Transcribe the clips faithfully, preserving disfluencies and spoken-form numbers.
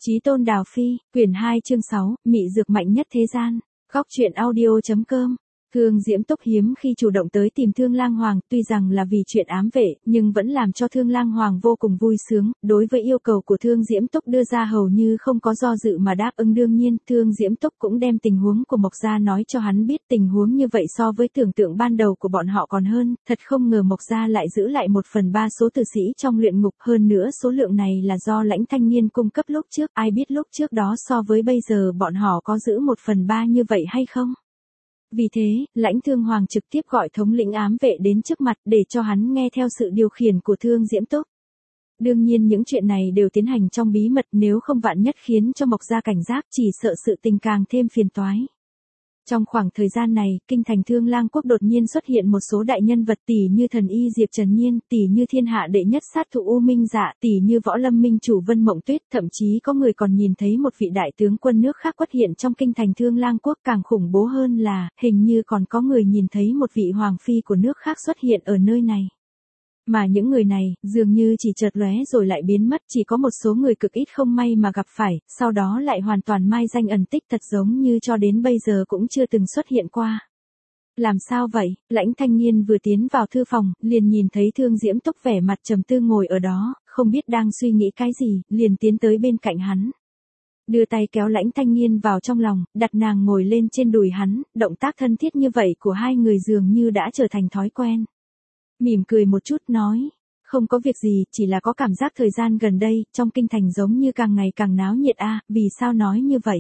Chí Tôn Đào Phi, quyển hai chương sáu, mị dược mạnh nhất thế gian. Góc truyện audio.com. Thương Diễm Túc hiếm khi chủ động tới tìm Thương Lang Hoàng, tuy rằng là vì chuyện ám vệ, nhưng vẫn làm cho Thương Lang Hoàng vô cùng vui sướng. Đối với yêu cầu của Thương Diễm Túc đưa ra hầu như không có do dự mà đáp ứng. Đương nhiên, Thương Diễm Túc cũng đem tình huống của Mộc Gia nói cho hắn biết. Tình huống như vậy so với tưởng tượng ban đầu của bọn họ còn hơn, thật không ngờ Mộc Gia lại giữ lại một phần ba số tử sĩ trong luyện ngục. Hơn nữa số lượng này là do Lãnh Thanh Niên cung cấp lúc trước, ai biết lúc trước đó so với bây giờ bọn họ có giữ một phần ba như vậy hay không? Vì thế, Lãnh Thương Hoàng trực tiếp gọi thống lĩnh ám vệ đến trước mặt để cho hắn nghe theo sự điều khiển của Thương Diễm Túc. Đương nhiên những chuyện này đều tiến hành trong bí mật, nếu không vạn nhất khiến cho Mộc Gia cảnh giác chỉ sợ sự tình càng thêm phiền toái. Trong khoảng thời gian này, kinh thành Thương Lang Quốc đột nhiên xuất hiện một số đại nhân vật tỷ như thần y Diệp Trần Nhiên, tỷ như thiên hạ đệ nhất sát thủ U Minh Dạ, tỷ như võ lâm minh chủ Vân Mộng Tuyết, thậm chí có người còn nhìn thấy một vị đại tướng quân nước khác xuất hiện trong kinh thành Thương Lang Quốc. Càng khủng bố hơn là, hình như còn có người nhìn thấy một vị hoàng phi của nước khác xuất hiện ở nơi này. Mà những người này, dường như chỉ chợt lóe rồi lại biến mất, chỉ có một số người cực ít không may mà gặp phải, sau đó lại hoàn toàn mai danh ẩn tích, thật giống như cho đến bây giờ cũng chưa từng xuất hiện qua. Làm sao vậy? Lãnh Thanh Niên vừa tiến vào thư phòng, liền nhìn thấy Thương Diễm Túc vẻ mặt trầm tư ngồi ở đó, không biết đang suy nghĩ cái gì, liền tiến tới bên cạnh hắn. Đưa tay kéo Lãnh Thanh Niên vào trong lòng, đặt nàng ngồi lên trên đùi hắn, động tác thân thiết như vậy của hai người dường như đã trở thành thói quen. Mỉm cười một chút nói, không có việc gì, chỉ là có cảm giác thời gian gần đây, trong kinh thành giống như càng ngày càng náo nhiệt a. À, vì sao nói như vậy?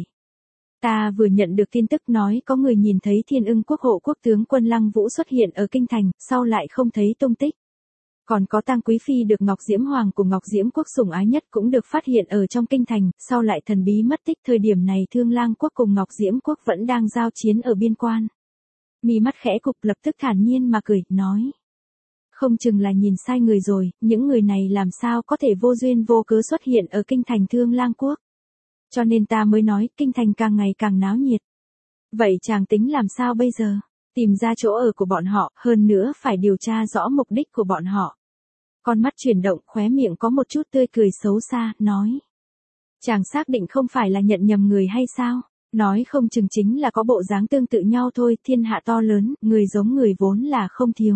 Ta vừa nhận được tin tức nói có người nhìn thấy Thiên Ưng Quốc hộ quốc tướng quân Lăng Vũ xuất hiện ở kinh thành, sau lại không thấy tung tích. Còn có Tang Quý Phi được Ngọc Diễm Hoàng cùng Ngọc Diễm Quốc sủng ái nhất cũng được phát hiện ở trong kinh thành, sau lại thần bí mất tích. Thời điểm này Thương Lang Quốc cùng Ngọc Diễm Quốc vẫn đang giao chiến ở biên quan. Mi mắt khẽ cụp, lập tức thản nhiên mà cười, nói. Không chừng là nhìn sai người rồi, những người này làm sao có thể vô duyên vô cớ xuất hiện ở kinh thành Thương Lang Quốc. Cho nên ta mới nói, kinh thành càng ngày càng náo nhiệt. Vậy chàng tính làm sao bây giờ? Tìm ra chỗ ở của bọn họ, hơn nữa phải điều tra rõ mục đích của bọn họ. Con mắt chuyển động, khóe miệng có một chút tươi cười xấu xa, nói. Chàng xác định không phải là nhận nhầm người hay sao? Nói không chừng chính là có bộ dáng tương tự nhau thôi, thiên hạ to lớn, người giống người vốn là không thiếu.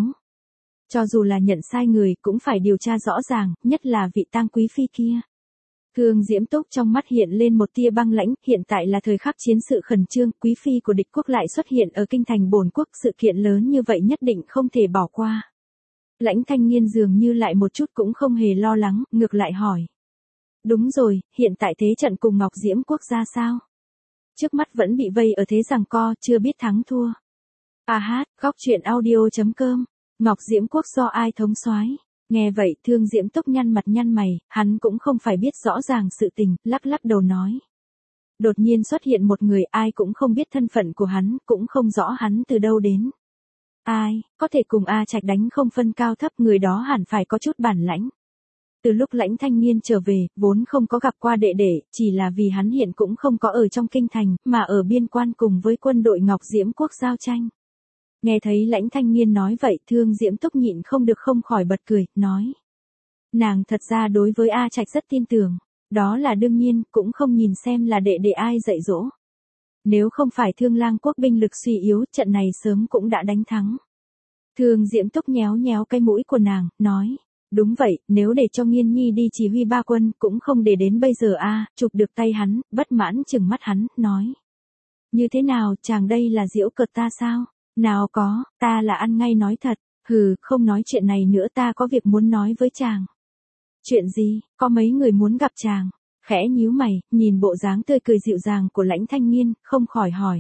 Cho dù là nhận sai người cũng phải điều tra rõ ràng, nhất là vị Tang Quý Phi kia. Thương Diễm Túc trong mắt hiện lên một tia băng lãnh, hiện tại là thời khắc chiến sự khẩn trương, Quý Phi của địch quốc lại xuất hiện ở kinh thành bổn quốc, sự kiện lớn như vậy nhất định không thể bỏ qua. Lãnh Thanh Niên dường như lại một chút cũng không hề lo lắng, ngược lại hỏi. Đúng rồi, hiện tại thế trận cùng Ngọc Diễm Quốc ra sao? Trước mắt vẫn bị vây ở thế giằng co, chưa biết thắng thua. A hát, góc truyện audio.com. Ngọc Diễm Quốc do ai thống soái? Nghe vậy Thương Diễm Túc nhăn mặt nhăn mày, hắn cũng không phải biết rõ ràng sự tình, lắc lắc đầu nói. Đột nhiên xuất hiện một người, ai cũng không biết thân phận của hắn, cũng không rõ hắn từ đâu đến. Ai, có thể cùng A Trạch đánh không phân cao thấp, người đó hẳn phải có chút bản lãnh. Từ lúc Lãnh Thanh Niên trở về, vốn không có gặp qua đệ đệ, chỉ là vì hắn hiện cũng không có ở trong kinh thành, mà ở biên quan cùng với quân đội Ngọc Diễm Quốc giao tranh. Nghe thấy Lãnh Thanh Niên nói vậy, Thương Diễm Túc nhịn không được không khỏi bật cười, nói. Nàng thật ra đối với A Trạch rất tin tưởng, đó là đương nhiên, cũng không nhìn xem là đệ đệ ai dạy dỗ. Nếu không phải Thương Lang Quốc binh lực suy yếu, trận này sớm cũng đã đánh thắng. Thương Diễm Túc nhéo nhéo cái mũi của nàng, nói. Đúng vậy, nếu để cho Nghiên Nhi đi chỉ huy ba quân, cũng không để đến bây giờ a. À, chụp được tay hắn, bất mãn chừng mắt hắn, nói. Như thế nào, chàng đây là giễu cợt ta sao? Nào có, ta là ăn ngay nói thật, hừ, không nói chuyện này nữa, ta có việc muốn nói với chàng. Chuyện gì, có mấy người muốn gặp chàng, khẽ nhíu mày, nhìn bộ dáng tươi cười dịu dàng của Lãnh Thanh Niên, không khỏi hỏi.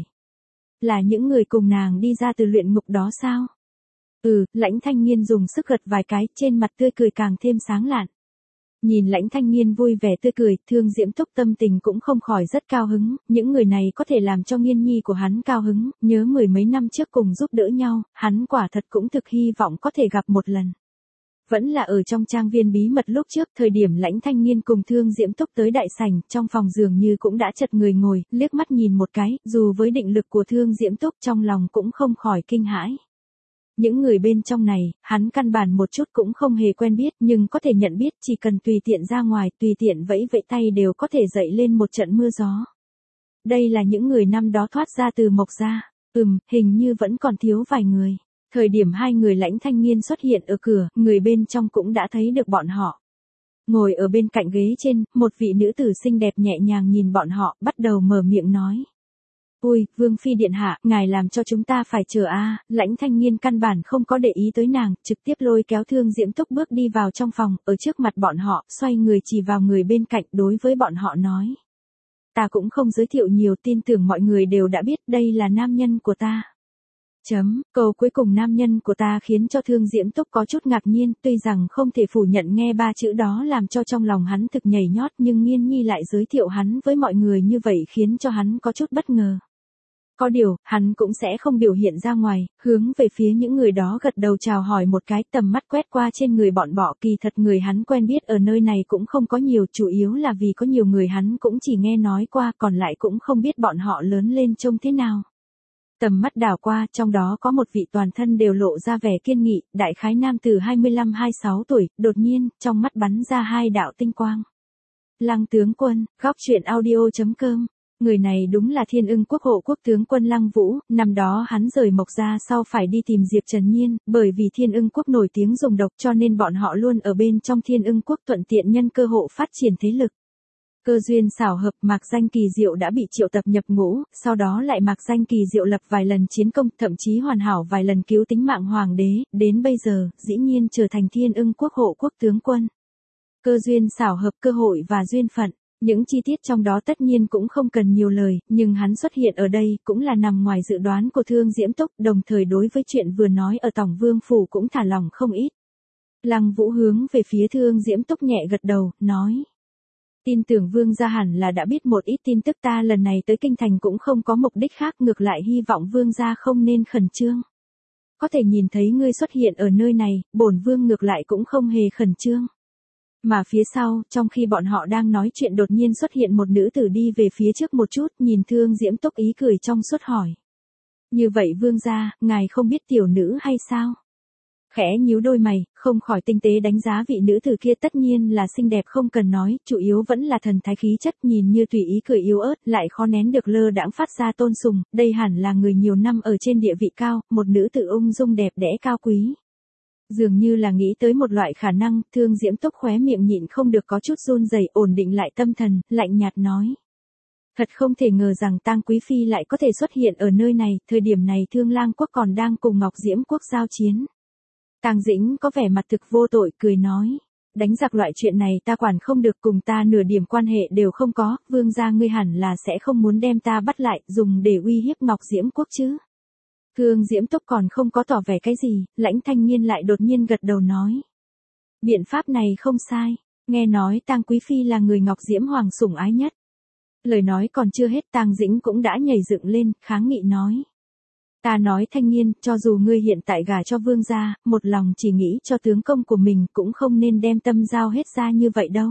Là những người cùng nàng đi ra từ luyện ngục đó sao? Ừ, Lãnh Thanh Niên dùng sức gật vài cái, trên mặt tươi cười càng thêm sáng lạn. Nhìn Lãnh Thanh Niên vui vẻ tươi cười, Thương Diễm Túc tâm tình cũng không khỏi rất cao hứng, những người này có thể làm cho Nghiên Nhi của hắn cao hứng, nhớ mười mấy năm trước cùng giúp đỡ nhau, hắn quả thật cũng thực hy vọng có thể gặp một lần. Vẫn là ở trong trang viên bí mật lúc trước, thời điểm Lãnh Thanh Niên cùng Thương Diễm Túc tới đại sảnh, trong phòng dường như cũng đã chật người ngồi, liếc mắt nhìn một cái, dù với định lực của Thương Diễm Túc trong lòng cũng không khỏi kinh hãi. Những người bên trong này, hắn căn bản một chút cũng không hề quen biết nhưng có thể nhận biết chỉ cần tùy tiện ra ngoài, tùy tiện vẫy vẫy tay đều có thể dậy lên một trận mưa gió. Đây là những người năm đó thoát ra từ Mộc gia. Ừm, hình như vẫn còn thiếu vài người. Thời điểm hai người lãnh thanh niên xuất hiện ở cửa, người bên trong cũng đã thấy được bọn họ. Ngồi ở bên cạnh ghế trên, một vị nữ tử xinh đẹp nhẹ nhàng nhìn bọn họ, bắt đầu mở miệng nói. Ui, Vương Phi Điện Hạ, ngài làm cho chúng ta phải chờ a. À. Lãnh thanh niên căn bản không có để ý tới nàng, trực tiếp lôi kéo Thương Diễm Túc bước đi vào trong phòng, ở trước mặt bọn họ, xoay người chỉ vào người bên cạnh đối với bọn họ nói. Ta cũng không giới thiệu nhiều, tin tưởng mọi người đều đã biết đây là nam nhân của ta. Chấm, câu cuối cùng nam nhân của ta khiến cho Thương Diễm Túc có chút ngạc nhiên, tuy rằng không thể phủ nhận nghe ba chữ đó làm cho trong lòng hắn thực nhảy nhót nhưng Nghiên Nhi lại giới thiệu hắn với mọi người như vậy khiến cho hắn có chút bất ngờ. Có điều, hắn cũng sẽ không biểu hiện ra ngoài, hướng về phía những người đó gật đầu chào hỏi một cái, tầm mắt quét qua trên người bọn bọ, kỳ thật người hắn quen biết ở nơi này cũng không có nhiều, chủ yếu là vì có nhiều người hắn cũng chỉ nghe nói qua, còn lại cũng không biết bọn họ lớn lên trông thế nào. Tầm mắt đảo qua, trong đó có một vị toàn thân đều lộ ra vẻ kiên nghị, đại khái nam từ hai mươi lăm hai mươi sáu tuổi, đột nhiên, trong mắt bắn ra hai đạo tinh quang. Lăng tướng quân, góc truyện audio chấm com. Người này đúng là Thiên Ưng Quốc hộ quốc tướng quân Lăng Vũ, năm đó hắn rời Mộc gia sau phải đi tìm Diệp Trần Nhiên, bởi vì Thiên Ưng Quốc nổi tiếng dùng độc cho nên bọn họ luôn ở bên trong Thiên Ưng Quốc thuận tiện nhân cơ hội phát triển thế lực. Cơ duyên xảo hợp, Mạc Danh Kỳ Diệu đã bị triệu tập nhập ngũ, sau đó lại Mạc Danh Kỳ Diệu lập vài lần chiến công, thậm chí hoàn hảo vài lần cứu tính mạng hoàng đế, đến bây giờ, dĩ nhiên trở thành Thiên Ưng Quốc hộ quốc tướng quân. Cơ duyên xảo hợp, cơ hội và duyên phận. Những chi tiết trong đó tất nhiên cũng không cần nhiều lời, nhưng hắn xuất hiện ở đây cũng là nằm ngoài dự đoán của Thương Diễm Túc, đồng thời đối với chuyện vừa nói ở Tổng Vương Phủ cũng thả lòng không ít. Lăng Vũ hướng về phía Thương Diễm Túc nhẹ gật đầu, nói. Tin tưởng Vương gia hẳn là đã biết một ít tin tức, ta lần này tới Kinh Thành cũng không có mục đích khác, ngược lại hy vọng Vương gia không nên khẩn trương. Có thể nhìn thấy ngươi xuất hiện ở nơi này, bổn Vương ngược lại cũng không hề khẩn trương. Mà phía sau, trong khi bọn họ đang nói chuyện đột nhiên xuất hiện một nữ tử đi về phía trước một chút, nhìn Thương Diễm Túc ý cười trong suốt hỏi. Như vậy Vương gia, ngài không biết tiểu nữ hay sao? Khẽ nhíu đôi mày, không khỏi tinh tế đánh giá vị nữ tử kia, tất nhiên là xinh đẹp không cần nói, chủ yếu vẫn là thần thái khí chất, nhìn như tùy ý cười yếu ớt, lại khó nén được lơ đãng phát ra tôn sùng, đây hẳn là người nhiều năm ở trên địa vị cao, một nữ tử ung dung đẹp đẽ cao quý. Dường như là nghĩ tới một loại khả năng, Thương Diễm Túc khóe miệng nhịn không được có chút run rẩy, ổn định lại tâm thần, lạnh nhạt nói. Thật không thể ngờ rằng Tang Quý Phi lại có thể xuất hiện ở nơi này, thời điểm này Thương Lang Quốc còn đang cùng Ngọc Diễm Quốc giao chiến. Tang Dĩnh có vẻ mặt thực vô tội, cười nói. Đánh giặc loại chuyện này ta quản không được, cùng ta nửa điểm quan hệ đều không có, Vương gia ngươi hẳn là sẽ không muốn đem ta bắt lại, dùng để uy hiếp Ngọc Diễm Quốc chứ. Thương Diễm Túc còn không có tỏ vẻ cái gì, lãnh thanh niên lại đột nhiên gật đầu nói. Biện pháp này không sai, nghe nói Tang Quý Phi là người Ngọc Diễm Hoàng sủng ái nhất. Lời nói còn chưa hết, Tang Dĩnh cũng đã nhảy dựng lên, kháng nghị nói. Ta nói thanh niên, cho dù ngươi hiện tại gả cho Vương gia, một lòng chỉ nghĩ cho tướng công của mình cũng không nên đem tâm giao hết ra như vậy đâu.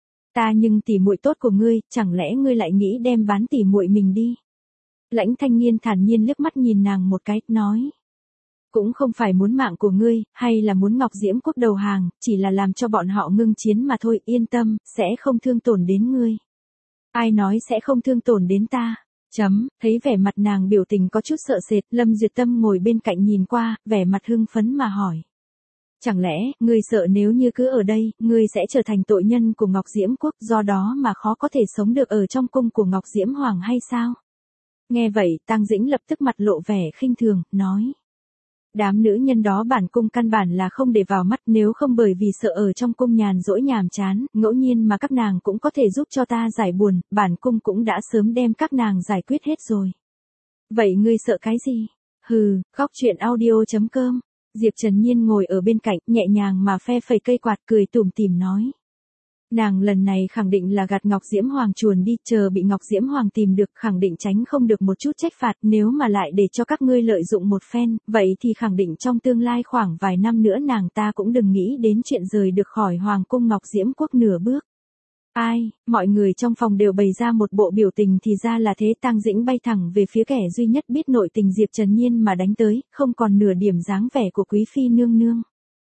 Ta nhưng tỉ muội tốt của ngươi, chẳng lẽ ngươi lại nghĩ đem bán tỉ muội mình đi? Lãnh thanh niên thản nhiên liếc mắt nhìn nàng một cái, nói. Cũng không phải muốn mạng của ngươi, hay là muốn Ngọc Diễm Quốc đầu hàng, chỉ là làm cho bọn họ ngưng chiến mà thôi, yên tâm, sẽ không thương tổn đến ngươi. Ai nói sẽ không thương tổn đến ta? Chấm, thấy vẻ mặt nàng biểu tình có chút sợ sệt, Lâm Duyệt Tâm ngồi bên cạnh nhìn qua, vẻ mặt hưng phấn mà hỏi. Chẳng lẽ, ngươi sợ nếu như cứ ở đây, ngươi sẽ trở thành tội nhân của Ngọc Diễm Quốc, do đó mà khó có thể sống được ở trong cung của Ngọc Diễm Hoàng hay sao? Nghe vậy, Tang Dĩnh lập tức mặt lộ vẻ khinh thường, nói. Đám nữ nhân đó bản cung căn bản là không để vào mắt, nếu không bởi vì sợ ở trong cung nhàn rỗi nhàm chán, ngẫu nhiên mà các nàng cũng có thể giúp cho ta giải buồn, bản cung cũng đã sớm đem các nàng giải quyết hết rồi. Vậy ngươi sợ cái gì? Hừ, góc truyện audio chấm com. Diệp Trần Nhiên ngồi ở bên cạnh, nhẹ nhàng mà phe phẩy cây quạt, cười tủm tỉm nói. Nàng lần này khẳng định là gạt Ngọc Diễm Hoàng chuồn đi, chờ bị Ngọc Diễm Hoàng tìm được khẳng định tránh không được một chút trách phạt, nếu mà lại để cho các ngươi lợi dụng một phen, vậy thì khẳng định trong tương lai khoảng vài năm nữa nàng ta cũng đừng nghĩ đến chuyện rời được khỏi Hoàng cung Ngọc Diễm Quốc nửa bước. Ai, mọi người trong phòng đều bày ra một bộ biểu tình thì ra là thế. Tang Dĩnh bay thẳng về phía kẻ duy nhất biết nội tình Diệp Trần Nhiên mà đánh tới, không còn nửa điểm dáng vẻ của quý phi nương nương.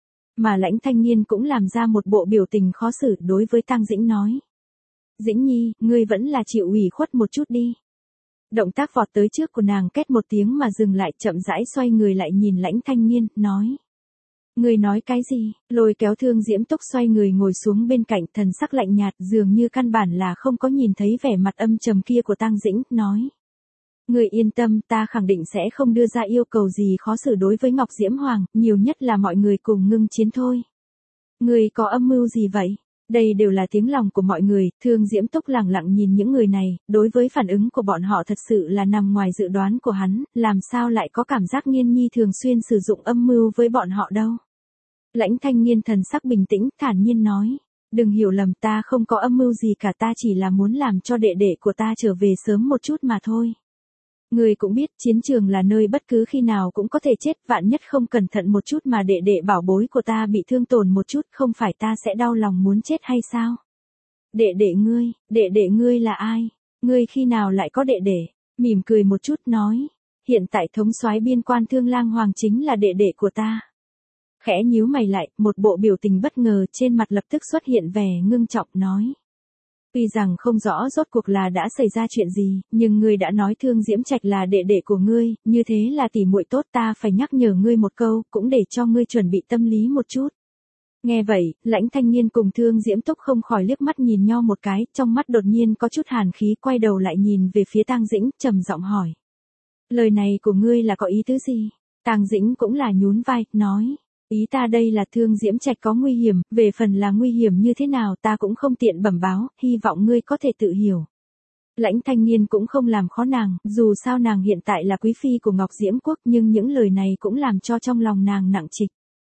Mà Lãnh Thanh Nghiên cũng làm ra một bộ biểu tình khó xử đối với Tang Dĩnh nói. Dĩnh Nhi, ngươi vẫn là chịu ủy khuất một chút đi. Động tác vọt tới trước của nàng két một tiếng mà dừng lại, chậm rãi xoay người lại nhìn Lãnh Thanh Nghiên, nói. Ngươi nói cái gì? Lôi kéo Thương Diễm Túc xoay người ngồi xuống bên cạnh, thần sắc lạnh nhạt, dường như căn bản là không có nhìn thấy vẻ mặt âm trầm kia của Tang Dĩnh, nói. Ngươi yên tâm, ta khẳng định sẽ không đưa ra yêu cầu gì khó xử đối với Ngọc Diễm Hoàng, nhiều nhất là mọi người cùng ngưng chiến thôi. Ngươi có âm mưu gì vậy? Đây đều là tiếng lòng của mọi người. Thương Diễm Túc lặng lặng nhìn những người này, đối với phản ứng của bọn họ thật sự là nằm ngoài dự đoán của hắn, làm sao lại có cảm giác Nghiên Nhi thường xuyên sử dụng âm mưu với bọn họ đâu. Lãnh Thanh Nghiên thần sắc bình tĩnh, thản nhiên nói, đừng hiểu lầm, ta không có âm mưu gì cả, ta chỉ là muốn làm cho đệ đệ của ta trở về sớm một chút mà thôi. Người cũng biết, chiến trường là nơi bất cứ khi nào cũng có thể chết, vạn nhất không cẩn thận một chút mà đệ đệ bảo bối của ta bị thương tổn một chút, không phải ta sẽ đau lòng muốn chết hay sao? Đệ đệ ngươi, đệ đệ ngươi là ai? Ngươi khi nào lại có đệ đệ? Mỉm cười một chút nói, hiện tại thống soái biên quan Thương Lang Hoàng chính là đệ đệ của ta. Khẽ nhíu mày lại, một bộ biểu tình bất ngờ trên mặt lập tức xuất hiện vẻ ngưng trọng nói. Tuy rằng không rõ rốt cuộc là đã xảy ra chuyện gì, nhưng ngươi đã nói Thương Diễm Trạch là đệ đệ của ngươi, như thế là tỉ muội tốt, ta phải nhắc nhở ngươi một câu, cũng để cho ngươi chuẩn bị tâm lý một chút. Nghe vậy, Lãnh Thanh Nghiên cùng Thương Diễm Túc không khỏi liếc mắt nhìn nhau một cái, trong mắt đột nhiên có chút hàn khí, quay đầu lại nhìn về phía Tang Dĩnh, trầm giọng hỏi. Lời này của ngươi là có ý tứ gì? Tang Dĩnh cũng là nhún vai, nói. Ý ta đây là Thương Diễm Trạch có nguy hiểm, về phần là nguy hiểm như thế nào ta cũng không tiện bẩm báo, hy vọng ngươi có thể tự hiểu. Lãnh Thanh Nghiên cũng không làm khó nàng, dù sao nàng hiện tại là quý phi của Ngọc Diễm Quốc, nhưng những lời này cũng làm cho trong lòng nàng nặng trịch.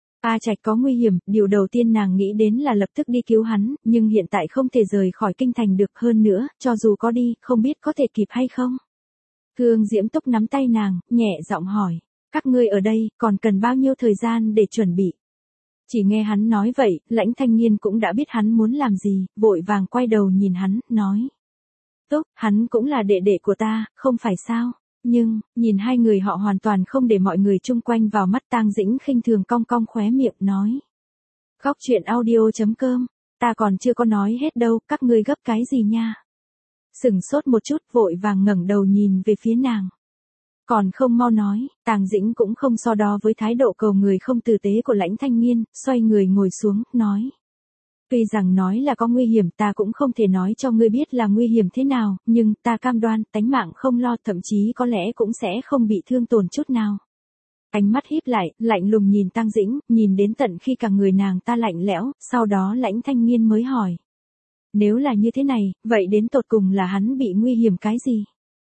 A Trạch có nguy hiểm, điều đầu tiên nàng nghĩ đến là lập tức đi cứu hắn, nhưng hiện tại không thể rời khỏi kinh thành được, hơn nữa, cho dù có đi, không biết có thể kịp hay không. Thương Diễm Túc nắm tay nàng, nhẹ giọng hỏi. Các ngươi ở đây, còn cần bao nhiêu thời gian để chuẩn bị? Chỉ nghe hắn nói vậy, Lãnh Thanh Nghiên cũng đã biết hắn muốn làm gì, vội vàng quay đầu nhìn hắn, nói. Túc, hắn cũng là đệ đệ của ta, không phải sao? Nhưng, nhìn hai người họ hoàn toàn không để mọi người chung quanh vào mắt, Tang Dĩnh khinh thường cong cong khóe miệng, nói. Góc truyện audio chấm com, ta còn chưa có nói hết đâu, các ngươi gấp cái gì nha? Sừng sốt một chút, vội vàng ngẩng đầu nhìn về phía nàng. Còn không mau nói, Tang Dĩnh cũng không so đo với thái độ cầu người không tử tế của Lãnh Thanh Nghiên, xoay người ngồi xuống, nói. Tuy rằng nói là có nguy hiểm, ta cũng không thể nói cho ngươi biết là nguy hiểm thế nào, nhưng ta cam đoan, tánh mạng không lo, thậm chí có lẽ cũng sẽ không bị thương tổn chút nào. Ánh mắt híp lại, lạnh lùng nhìn Tang Dĩnh, nhìn đến tận khi cả người nàng ta lạnh lẽo, sau đó Lãnh Thanh Nghiên mới hỏi. Nếu là như thế này, vậy đến tột cùng là hắn bị nguy hiểm cái gì?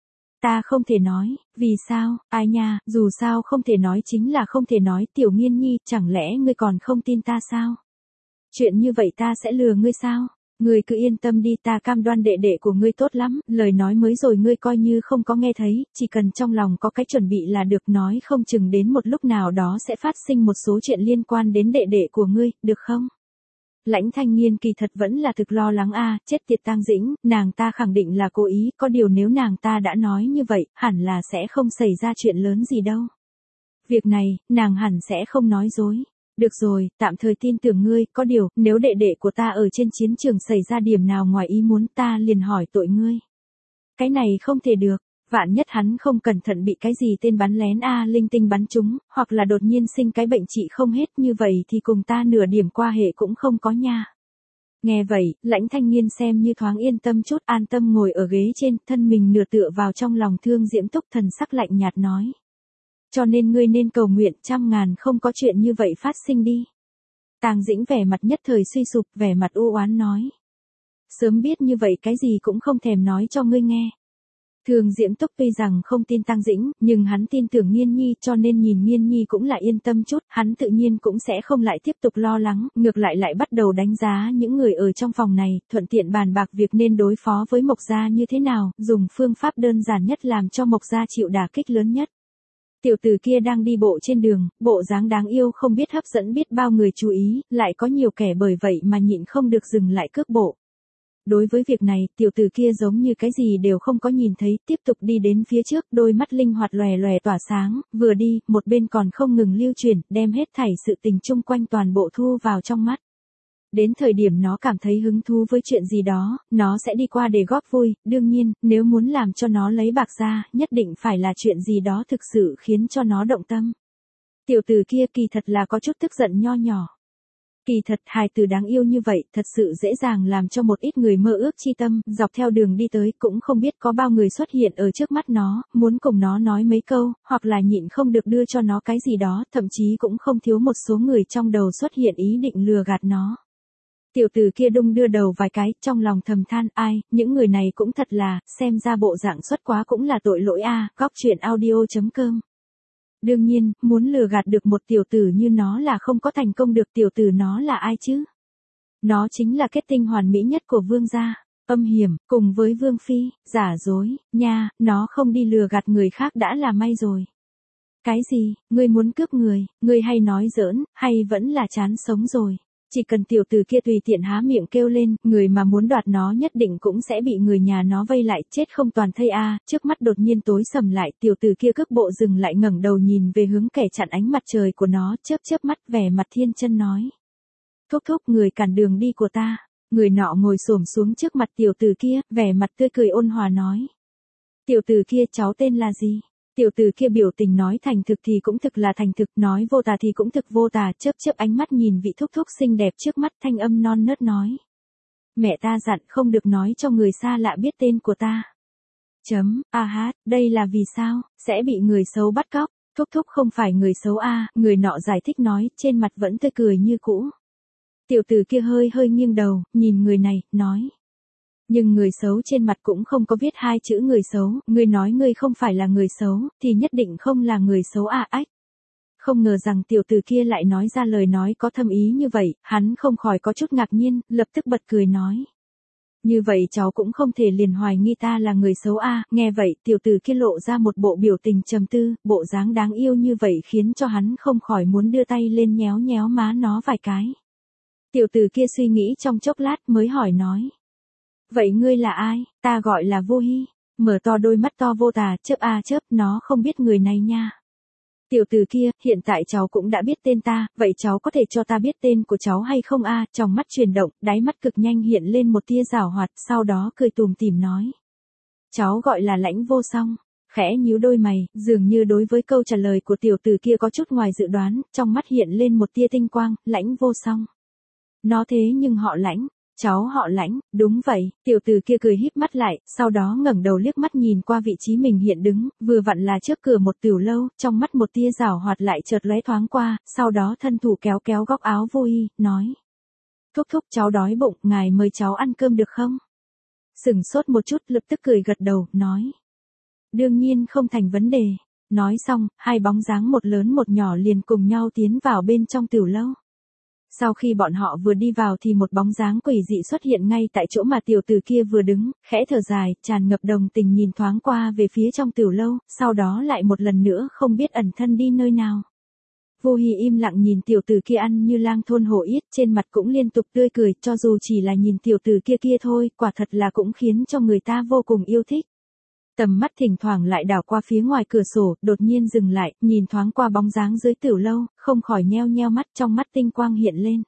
Ta không thể nói, vì sao, ai nha, dù sao không thể nói chính là không thể nói, Tiểu Nghiên Nhi, chẳng lẽ ngươi còn không tin ta sao? Chuyện như vậy ta sẽ lừa ngươi sao? Ngươi cứ yên tâm đi, ta cam đoan đệ đệ của ngươi tốt lắm, lời nói mới rồi ngươi coi như không có nghe thấy, chỉ cần trong lòng có cái chuẩn bị là được, nói không chừng đến một lúc nào đó sẽ phát sinh một số chuyện liên quan đến đệ đệ của ngươi, được không? Lãnh Thanh Nghiên kỳ thật vẫn là thực lo lắng a, chết tiệt Tang Dĩnh, nàng ta khẳng định là cố ý, có điều nếu nàng ta đã nói như vậy, hẳn là sẽ không xảy ra chuyện lớn gì đâu. Việc này, nàng hẳn sẽ không nói dối. Được rồi, tạm thời tin tưởng ngươi, có điều, nếu đệ đệ của ta ở trên chiến trường xảy ra điểm nào ngoài ý muốn, ta liền hỏi tội ngươi. Cái này không thể được. Vạn nhất hắn không cẩn thận bị cái gì tên bắn lén a linh tinh bắn trúng, hoặc là đột nhiên sinh cái bệnh trị không hết, như vậy thì cùng ta nửa điểm qua hệ cũng không có nha. Nghe vậy, Lãnh Thanh Nghiên xem như thoáng yên tâm chút, an tâm ngồi ở ghế trên, thân mình nửa tựa vào trong lòng Thương Diễm Túc, thần sắc lạnh nhạt nói. Cho nên ngươi nên cầu nguyện trăm ngàn không có chuyện như vậy phát sinh đi. Tang Dĩnh vẻ mặt nhất thời suy sụp, vẻ mặt u oán nói. Sớm biết như vậy cái gì cũng không thèm nói cho ngươi nghe. Thương Diễm Túc tuy rằng không tin Tang Dĩnh, nhưng hắn tin tưởng Nghiên Nhi, cho nên nhìn Nghiên Nhi cũng là yên tâm chút, hắn tự nhiên cũng sẽ không lại tiếp tục lo lắng, ngược lại lại bắt đầu đánh giá những người ở trong phòng này, thuận tiện bàn bạc việc nên đối phó với Mộc Gia như thế nào, dùng phương pháp đơn giản nhất làm cho Mộc Gia chịu đả kích lớn nhất. Tiểu tử kia đang đi bộ trên đường, bộ dáng đáng yêu không biết hấp dẫn biết bao người chú ý, lại có nhiều kẻ bởi vậy mà nhịn không được dừng lại cước bộ. Đối với việc này, tiểu tử kia giống như cái gì đều không có nhìn thấy, tiếp tục đi đến phía trước, đôi mắt linh hoạt lòe lòe tỏa sáng, vừa đi, một bên còn không ngừng lưu truyền, đem hết thảy sự tình chung quanh toàn bộ thu vào trong mắt. Đến thời điểm nó cảm thấy hứng thú với chuyện gì đó, nó sẽ đi qua để góp vui, đương nhiên, nếu muốn làm cho nó lấy bạc ra, nhất định phải là chuyện gì đó thực sự khiến cho nó động tâm. Tiểu tử kia kỳ thật là có chút tức giận nho nhỏ. Kỳ thật hài tử đáng yêu như vậy, thật sự dễ dàng làm cho một ít người mơ ước chi tâm, dọc theo đường đi tới cũng không biết có bao người xuất hiện ở trước mắt nó, muốn cùng nó nói mấy câu, hoặc là nhịn không được đưa cho nó cái gì đó, thậm chí cũng không thiếu một số người trong đầu xuất hiện ý định lừa gạt nó. Tiểu tử kia đung đưa đầu vài cái, trong lòng thầm than, ai, những người này cũng thật là, xem ra bộ dạng xuất quá cũng là tội lỗi a. À, góc truyện audio chấm com. Đương nhiên, muốn lừa gạt được một tiểu tử như nó là không có thành công được, tiểu tử nó là ai chứ? Nó chính là kết tinh hoàn mỹ nhất của vương gia, âm hiểm, cùng với vương phi, giả dối, nha, nó không đi lừa gạt người khác đã là may rồi. Cái gì, ngươi muốn cướp người, ngươi hay nói giỡn, hay vẫn là chán sống rồi? Chỉ cần tiểu tử kia tùy tiện há miệng kêu lên, người mà muốn đoạt nó nhất định cũng sẽ bị người nhà nó vây lại, chết không toàn thây a. À, trước mắt đột nhiên tối sầm lại, tiểu tử kia cước bộ dừng lại ngẩng đầu nhìn về hướng kẻ chặn ánh mặt trời của nó, chớp chớp mắt vẻ mặt thiên chân nói. Thúc thúc, người cản đường đi của ta. Người nọ ngồi xổm xuống trước mặt tiểu tử kia, vẻ mặt tươi cười ôn hòa nói. Tiểu tử kia, cháu tên là gì? Tiểu tử kia biểu tình nói thành thực thì cũng thực là thành thực, nói vô tà thì cũng thực vô tà, chớp chớp ánh mắt nhìn vị thúc thúc xinh đẹp trước mắt, thanh âm non nớt nói. Mẹ ta dặn không được nói cho người xa lạ biết tên của ta. Chấm, a hát, đây là vì sao, sẽ bị người xấu bắt cóc, thúc thúc không phải người xấu a. À, người nọ giải thích nói, trên mặt vẫn tươi cười như cũ. Tiểu tử kia hơi hơi nghiêng đầu, nhìn người này, nói. Nhưng người xấu trên mặt cũng không có viết hai chữ người xấu, ngươi nói ngươi không phải là người xấu, thì nhất định không là người xấu à ách. Không ngờ rằng tiểu tử kia lại nói ra lời nói có thâm ý như vậy, hắn không khỏi có chút ngạc nhiên, lập tức bật cười nói. Như vậy cháu cũng không thể liền hoài nghi ta là người xấu à, nghe vậy tiểu tử kia lộ ra một bộ biểu tình trầm tư, bộ dáng đáng yêu như vậy khiến cho hắn không khỏi muốn đưa tay lên nhéo nhéo má nó vài cái. Tiểu tử kia suy nghĩ trong chốc lát mới hỏi nói. Vậy ngươi là ai? Ta gọi là Vô Hi. Mở to đôi mắt to vô tà, chớp a chớp, nó không biết người này nha. Tiểu tử kia, hiện tại cháu cũng đã biết tên ta, vậy cháu có thể cho ta biết tên của cháu hay không a? À, trong mắt chuyển động, đáy mắt cực nhanh hiện lên một tia giảo hoạt, sau đó cười tùm tìm nói. Cháu gọi là Lãnh Vô Song. Khẽ nhíu đôi mày, dường như đối với câu trả lời của tiểu tử kia có chút ngoài dự đoán, trong mắt hiện lên một tia tinh quang, Lãnh Vô Song. Nó thế nhưng họ Lãnh. Cháu họ Lãnh, đúng vậy, tiểu tử kia cười híp mắt lại, sau đó ngẩng đầu liếc mắt nhìn qua vị trí mình hiện đứng, vừa vặn là trước cửa một tiểu lâu, trong mắt một tia giảo hoạt lại chợt lóe thoáng qua, sau đó thân thủ kéo kéo góc áo Vô Hi, nói. Thúc thúc, cháu đói bụng, ngài mời cháu ăn cơm được không? Sửng sốt một chút, lập tức cười gật đầu, nói. Đương nhiên không thành vấn đề. Nói xong, hai bóng dáng một lớn một nhỏ liền cùng nhau tiến vào bên trong tiểu lâu. Sau khi bọn họ vừa đi vào thì một bóng dáng quỷ dị xuất hiện ngay tại chỗ mà tiểu tử kia vừa đứng, khẽ thở dài, tràn ngập đồng tình nhìn thoáng qua về phía trong tiểu lâu, sau đó lại một lần nữa không biết ẩn thân đi nơi nào. Vô Hi im lặng nhìn tiểu tử kia ăn như lang thôn hổ yết, trên mặt cũng liên tục tươi cười, cho dù chỉ là nhìn tiểu tử kia kia thôi, quả thật là cũng khiến cho người ta vô cùng yêu thích. Tầm mắt thỉnh thoảng lại đảo qua phía ngoài cửa sổ, đột nhiên dừng lại, nhìn thoáng qua bóng dáng dưới tiểu lâu, không khỏi nheo nheo mắt, trong mắt tinh quang hiện lên.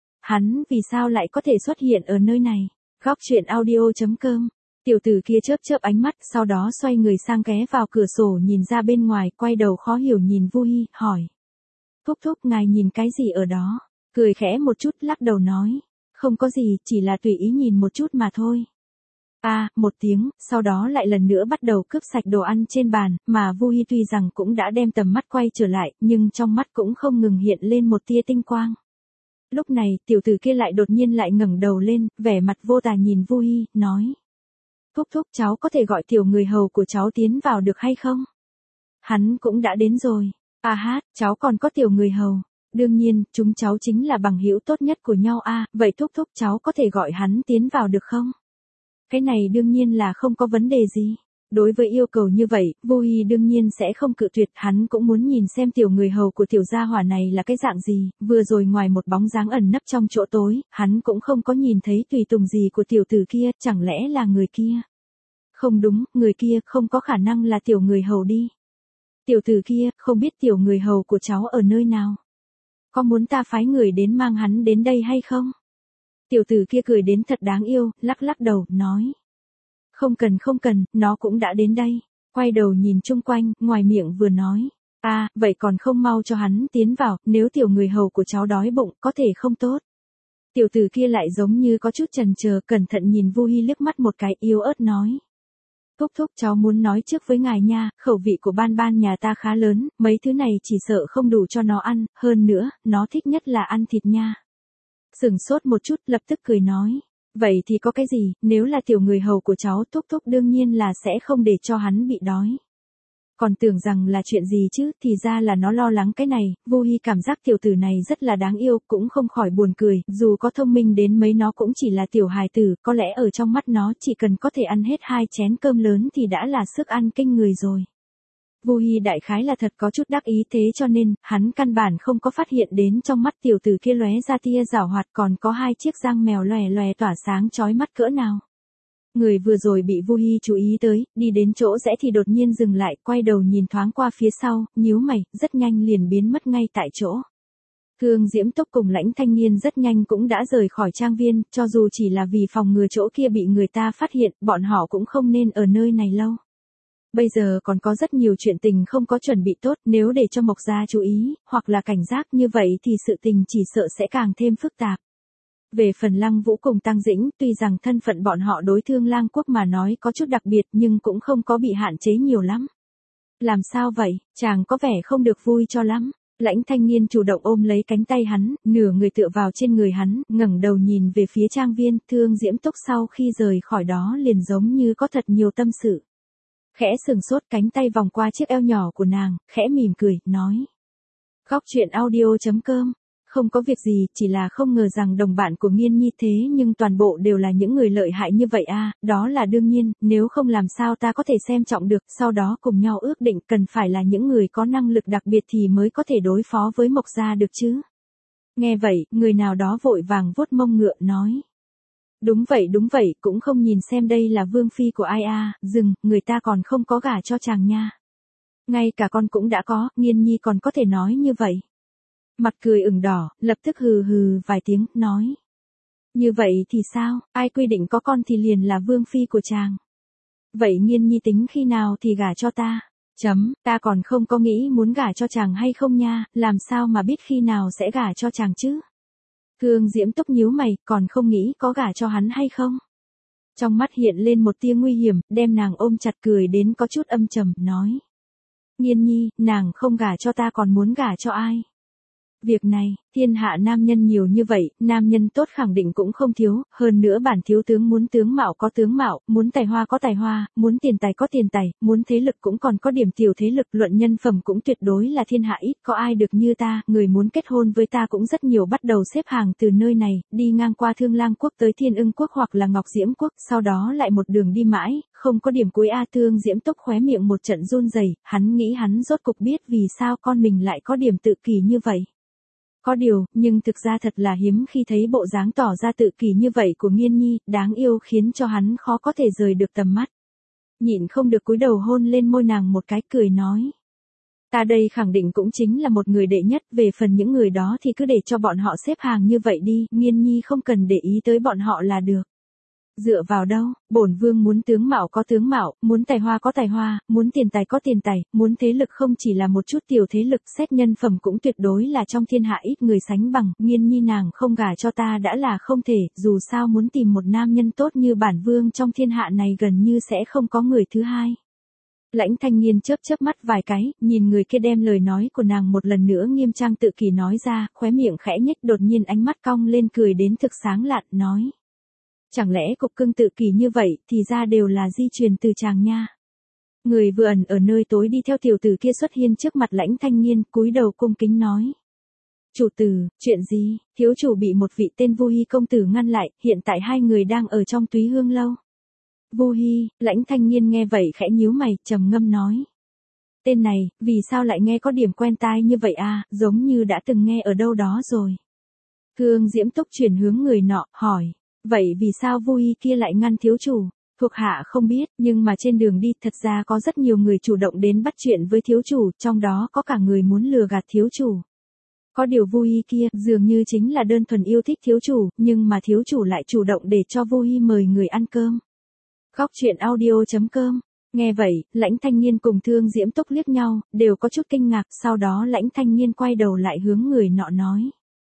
Hắn vì sao lại có thể xuất hiện ở nơi này? Góc truyện audio chấm com. Tiểu tử kia chớp chớp ánh mắt, sau đó xoay người sang ghé vào cửa sổ nhìn ra bên ngoài, quay đầu khó hiểu nhìn Vô Hi, hỏi. Thúc thúc, ngài nhìn cái gì ở đó? Cười khẽ một chút, lắc đầu nói. Không có gì, chỉ là tùy ý nhìn một chút mà thôi. A, à, một tiếng, sau đó lại lần nữa bắt đầu cướp sạch đồ ăn trên bàn, mà Vô Hi tuy rằng cũng đã đem tầm mắt quay trở lại, nhưng trong mắt cũng không ngừng hiện lên một tia tinh quang. Lúc này, tiểu tử kia lại đột nhiên lại ngẩng đầu lên, vẻ mặt vô tà nhìn Vô Hi, nói. Thúc thúc, cháu có thể gọi tiểu người hầu của cháu tiến vào được hay không? Hắn cũng đã đến rồi. À hát, cháu còn có tiểu người hầu. Đương nhiên, chúng cháu chính là bằng hữu tốt nhất của nhau a. À, vậy thúc thúc, cháu có thể gọi hắn tiến vào được không? Cái này đương nhiên là không có vấn đề gì. Đối với yêu cầu như vậy, Vu Hi đương nhiên sẽ không cự tuyệt, hắn cũng muốn nhìn xem tiểu người hầu của tiểu gia hỏa này là cái dạng gì, vừa rồi ngoài một bóng dáng ẩn nấp trong chỗ tối, hắn cũng không có nhìn thấy tùy tùng gì của tiểu tử kia, chẳng lẽ là người kia? Không đúng, người kia không có khả năng là tiểu người hầu đi. Tiểu tử kia, không biết tiểu người hầu của cháu ở nơi nào? Có muốn ta phái người đến mang hắn đến đây hay không? Tiểu tử kia cười đến thật đáng yêu, lắc lắc đầu, nói. Không cần không cần, nó cũng đã đến đây. Quay đầu nhìn chung quanh, ngoài miệng vừa nói. À, vậy còn không mau cho hắn tiến vào, nếu tiểu người hầu của cháu đói bụng, có thể không tốt. Tiểu tử kia lại giống như có chút chần chờ, cẩn thận nhìn Vu Hi liếc mắt một cái, yếu ớt nói. Thúc thúc, cháu muốn nói trước với ngài nha, khẩu vị của Ban Ban nhà ta khá lớn, mấy thứ này chỉ sợ không đủ cho nó ăn, hơn nữa, nó thích nhất là ăn thịt nha. Sửng sốt một chút, lập tức cười nói. Vậy thì có cái gì, nếu là tiểu người hầu của cháu, thúc thúc đương nhiên là sẽ không để cho hắn bị đói. Còn tưởng rằng là chuyện gì chứ, thì ra là nó lo lắng cái này. Vu Hi cảm giác tiểu tử này rất là đáng yêu, cũng không khỏi buồn cười, dù có thông minh đến mấy nó cũng chỉ là tiểu hài tử, có lẽ ở trong mắt nó chỉ cần có thể ăn hết hai chén cơm lớn thì đã là sức ăn kinh người rồi. Vu Hi đại khái là thật có chút đắc ý, thế cho nên, hắn căn bản không có phát hiện đến trong mắt tiểu tử kia lóe ra tia giảo hoạt, còn có hai chiếc răng mèo lòe lòe tỏa sáng chói mắt cỡ nào. Người vừa rồi bị Vu Hi chú ý tới, đi đến chỗ rẽ thì đột nhiên dừng lại, quay đầu nhìn thoáng qua phía sau, nhíu mày, rất nhanh liền biến mất ngay tại chỗ. Cương Diễm Túc cùng Lãnh Thanh Nghiên rất nhanh cũng đã rời khỏi trang viên, cho dù chỉ là vì phòng ngừa chỗ kia bị người ta phát hiện, bọn họ cũng không nên ở nơi này lâu. Bây giờ còn có rất nhiều chuyện tình không có chuẩn bị tốt, nếu để cho Mộc Gia chú ý, hoặc là cảnh giác như vậy thì sự tình chỉ sợ sẽ càng thêm phức tạp. Về phần Lăng Vũ cùng Tăng Dĩnh, tuy rằng thân phận bọn họ đối Thương Lang Quốc mà nói có chút đặc biệt nhưng cũng không có bị hạn chế nhiều lắm. Làm sao vậy, chàng có vẻ không được vui cho lắm. Lãnh Thanh Nghiên chủ động ôm lấy cánh tay hắn, nửa người tựa vào trên người hắn, ngẩng đầu nhìn về phía trang viên. Thương Diễm Túc sau khi rời khỏi đó liền giống như có thật nhiều tâm sự. Khẽ sừng sốt, cánh tay vòng qua chiếc eo nhỏ của nàng, khẽ mỉm cười, nói. Góc truyện audio chấm com. Không có việc gì, chỉ là không ngờ rằng đồng bạn của Nghiên Nhi thế nhưng toàn bộ đều là những người lợi hại như vậy à, đó là đương nhiên, nếu không làm sao ta có thể xem trọng được, sau đó cùng nhau ước định cần phải là những người có năng lực đặc biệt thì mới có thể đối phó với Mộc Gia được chứ. Nghe vậy, người nào đó vội vàng vuốt mông ngựa, nói. Đúng vậy đúng vậy, cũng không nhìn xem đây là vương phi của ai à, dừng, người ta còn không có gả cho chàng nha. Ngay cả con cũng đã có, Nghiên Nhi còn có thể nói như vậy. Mặt cười ửng đỏ, lập tức hừ hừ vài tiếng, nói. Như vậy thì sao, ai quy định có con thì liền là vương phi của chàng. Vậy Nghiên Nhi tính khi nào thì gả cho ta? Chấm, ta còn không có nghĩ muốn gả cho chàng hay không nha, làm sao mà biết khi nào sẽ gả cho chàng chứ? Cương Diễm Túc nhíu mày, còn không nghĩ có gả cho hắn hay không? Trong mắt hiện lên một tia nguy hiểm, đem nàng ôm chặt, cười đến có chút âm trầm, nói. Nghiên Nhi, nàng không gả cho ta còn muốn gả cho ai? Việc này, thiên hạ nam nhân nhiều như vậy, nam nhân tốt khẳng định cũng không thiếu, hơn nữa bản thiếu tướng muốn tướng mạo có tướng mạo, muốn tài hoa có tài hoa, muốn tiền tài có tiền tài, muốn thế lực cũng còn có điểm tiểu thế lực, luận nhân phẩm cũng tuyệt đối là thiên hạ ít có ai được như ta, người muốn kết hôn với ta cũng rất nhiều, bắt đầu xếp hàng từ nơi này, đi ngang qua Thương Lang Quốc tới Thiên Ưng Quốc hoặc là Ngọc Diễm Quốc, sau đó lại một đường đi mãi, không có điểm cuối a. Thương Diễm Túc khóe miệng một trận run rẩy, hắn nghĩ hắn rốt cục biết vì sao con mình lại có điểm tự kỷ như vậy. Có điều, nhưng thực ra thật là hiếm khi thấy bộ dáng tỏ ra tự kỷ như vậy của Nghiên Nhi, đáng yêu khiến cho hắn khó có thể rời được tầm mắt. Nhịn không được cúi đầu hôn lên môi nàng một cái, cười nói. Ta đây khẳng định cũng chính là một người đệ nhất, về phần những người đó thì cứ để cho bọn họ xếp hàng như vậy đi, Nghiên Nhi không cần để ý tới bọn họ là được. Dựa vào đâu, bổn vương muốn tướng mạo có tướng mạo, muốn tài hoa có tài hoa, muốn tiền tài có tiền tài, muốn thế lực không chỉ là một chút tiểu thế lực, xét nhân phẩm cũng tuyệt đối là trong thiên hạ ít người sánh bằng, Nghiên Nhi nàng không gả cho ta đã là không thể, dù sao muốn tìm một nam nhân tốt như bản vương trong thiên hạ này gần như sẽ không có người thứ hai. Lãnh Thanh Nghiên chớp chớp mắt vài cái, nhìn người kia đem lời nói của nàng một lần nữa nghiêm trang tự kỷ nói ra, khóe miệng khẽ nhếch, đột nhiên ánh mắt cong lên cười đến thực sáng lạn, nói. Chẳng lẽ cục cưng tự kỷ như vậy, thì ra đều là di truyền từ chàng nha. Người vừa ẩn ở nơi tối đi theo tiểu tử kia xuất hiện trước mặt Lãnh Thanh Nghiên, cúi đầu cung kính nói. Chủ tử, chuyện gì, thiếu chủ bị một vị tên Vu Hi công tử ngăn lại, hiện tại hai người đang ở trong Túy Hương lâu. Vu Hi, Lãnh Thanh Nghiên nghe vậy khẽ nhíu mày, trầm ngâm nói. Tên này, vì sao lại nghe có điểm quen tai như vậy a, giống như đã từng nghe ở đâu đó rồi. Thương Diễm Túc chuyển hướng người nọ, hỏi. Vậy vì sao Vu Hi kia lại ngăn thiếu chủ? Thuộc hạ không biết, nhưng mà trên đường đi thật ra có rất nhiều người chủ động đến bắt chuyện với thiếu chủ, trong đó có cả người muốn lừa gạt thiếu chủ. Có điều Vu Hi kia dường như chính là đơn thuần yêu thích thiếu chủ, nhưng mà thiếu chủ lại chủ động để cho Vu Hi mời người ăn cơm. Góc truyện audio chấm com. Nghe vậy, Lãnh Thanh Nghiên cùng Thương Diễm Túc liếc nhau, đều có chút kinh ngạc, sau đó Lãnh Thanh Nghiên quay đầu lại hướng người nọ nói.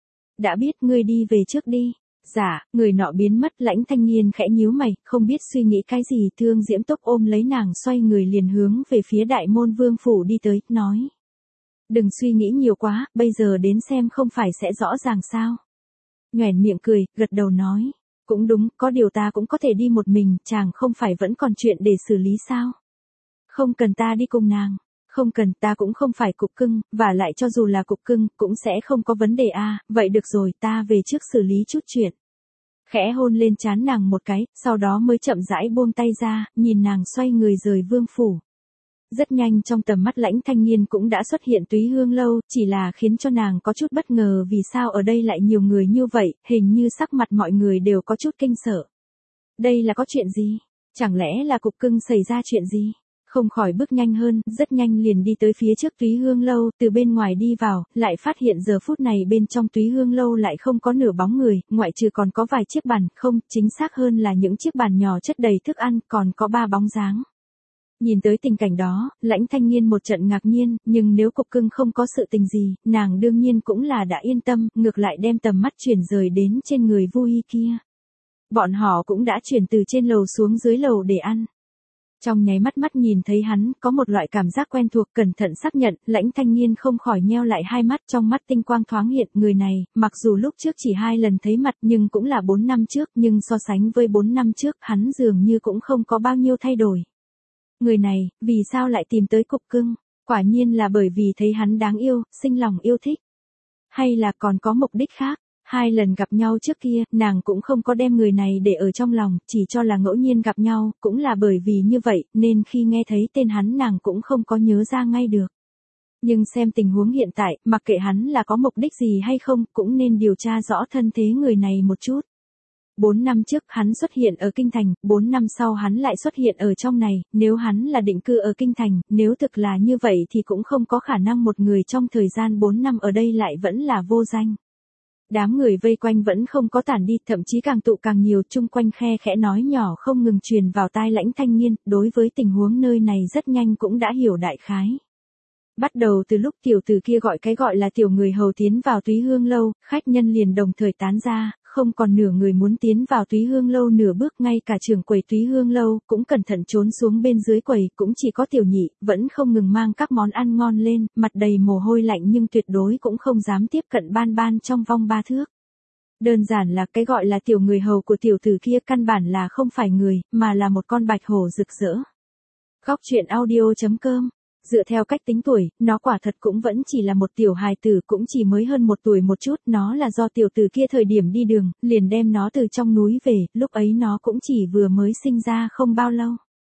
Đã biết, ngươi đi về trước đi. Dạ, người nọ biến mất. Lãnh Thanh Nghiên khẽ nhíu mày, không biết suy nghĩ cái gì. Thương Diễm Túc ôm lấy nàng xoay người liền hướng về phía Đại Môn Vương phủ đi tới, nói. Đừng suy nghĩ nhiều quá, bây giờ đến xem không phải sẽ rõ ràng sao. Nhoẻn miệng cười, gật đầu nói. Cũng đúng, có điều ta cũng có thể đi một mình, chàng không phải vẫn còn chuyện để xử lý sao. Không cần ta đi cùng nàng. Không cần, ta cũng không phải cục cưng, và lại cho dù là cục cưng, cũng sẽ không có vấn đề a. À, vậy được rồi, ta về trước xử lý chút chuyện. Khẽ hôn lên trán nàng một cái, sau đó mới chậm rãi buông tay ra, nhìn nàng xoay người rời vương phủ. Rất nhanh trong tầm mắt Lãnh Thanh Nghiên cũng đã xuất hiện Túy Hương Lâu, chỉ là khiến cho nàng có chút bất ngờ vì sao ở đây lại nhiều người như vậy, hình như sắc mặt mọi người đều có chút kinh sợ. Đây là có chuyện gì? Chẳng lẽ là cục cưng xảy ra chuyện gì? Không khỏi bước nhanh hơn, rất nhanh liền đi tới phía trước Túy Hương Lâu, từ bên ngoài đi vào, lại phát hiện giờ phút này bên trong Túy Hương Lâu lại không có nửa bóng người, ngoại trừ còn có vài chiếc bàn, không, chính xác hơn là những chiếc bàn nhỏ chất đầy thức ăn, còn có ba bóng dáng. Nhìn tới tình cảnh đó, Lãnh Thanh Nghiên một trận ngạc nhiên, nhưng nếu cục cưng không có sự tình gì, nàng đương nhiên cũng là đã yên tâm, ngược lại đem tầm mắt chuyển rời đến trên người Vu Hi kia. Bọn họ cũng đã chuyển từ trên lầu xuống dưới lầu để ăn. Trong nháy mắt mắt nhìn thấy hắn, có một loại cảm giác quen thuộc, cẩn thận xác nhận, Lãnh Thanh Nghiên không khỏi nheo lại hai mắt, trong mắt tinh quang thoáng hiện, người này, mặc dù lúc trước chỉ hai lần thấy mặt nhưng cũng là bốn năm trước, nhưng so sánh với bốn năm trước, hắn dường như cũng không có bao nhiêu thay đổi. Người này, vì sao lại tìm tới cục cưng? Quả nhiên là bởi vì thấy hắn đáng yêu, sinh lòng yêu thích. Hay là còn có mục đích khác? Hai lần gặp nhau trước kia, nàng cũng không có đem người này để ở trong lòng, chỉ cho là ngẫu nhiên gặp nhau, cũng là bởi vì như vậy, nên khi nghe thấy tên hắn nàng cũng không có nhớ ra ngay được. Nhưng xem tình huống hiện tại, mặc kệ hắn là có mục đích gì hay không, cũng nên điều tra rõ thân thế người này một chút. Bốn năm trước hắn xuất hiện ở Kinh Thành, bốn năm sau hắn lại xuất hiện ở trong này, nếu hắn là định cư ở Kinh Thành, nếu thực là như vậy thì cũng không có khả năng một người trong thời gian bốn năm ở đây lại vẫn là vô danh. Đám người vây quanh vẫn không có tản đi, thậm chí càng tụ càng nhiều, chung quanh khe khẽ nói nhỏ không ngừng truyền vào tai Lãnh Thanh Nghiên, đối với tình huống nơi này rất nhanh cũng đã hiểu đại khái. Bắt đầu từ lúc tiểu tử kia gọi cái gọi là tiểu người hầu tiến vào Túy Hương Lâu, khách nhân liền đồng thời tán ra, không còn nửa người muốn tiến vào Túy Hương Lâu nửa bước, ngay cả trưởng quầy Túy Hương Lâu cũng cẩn thận trốn xuống bên dưới quầy, cũng chỉ có tiểu nhị, vẫn không ngừng mang các món ăn ngon lên, mặt đầy mồ hôi lạnh nhưng tuyệt đối cũng không dám tiếp cận Ban Ban trong vong ba thước. Đơn giản là cái gọi là tiểu người hầu của tiểu tử kia căn bản là không phải người, mà là một con bạch hổ rực rỡ. Góc truyện audio chấm com. Dựa theo cách tính tuổi, nó quả thật cũng vẫn chỉ là một tiểu hài tử, cũng chỉ mới hơn một tuổi một chút, nó là do tiểu tử kia thời điểm đi đường, liền đem nó từ trong núi về, lúc ấy nó cũng chỉ vừa mới sinh ra không bao lâu.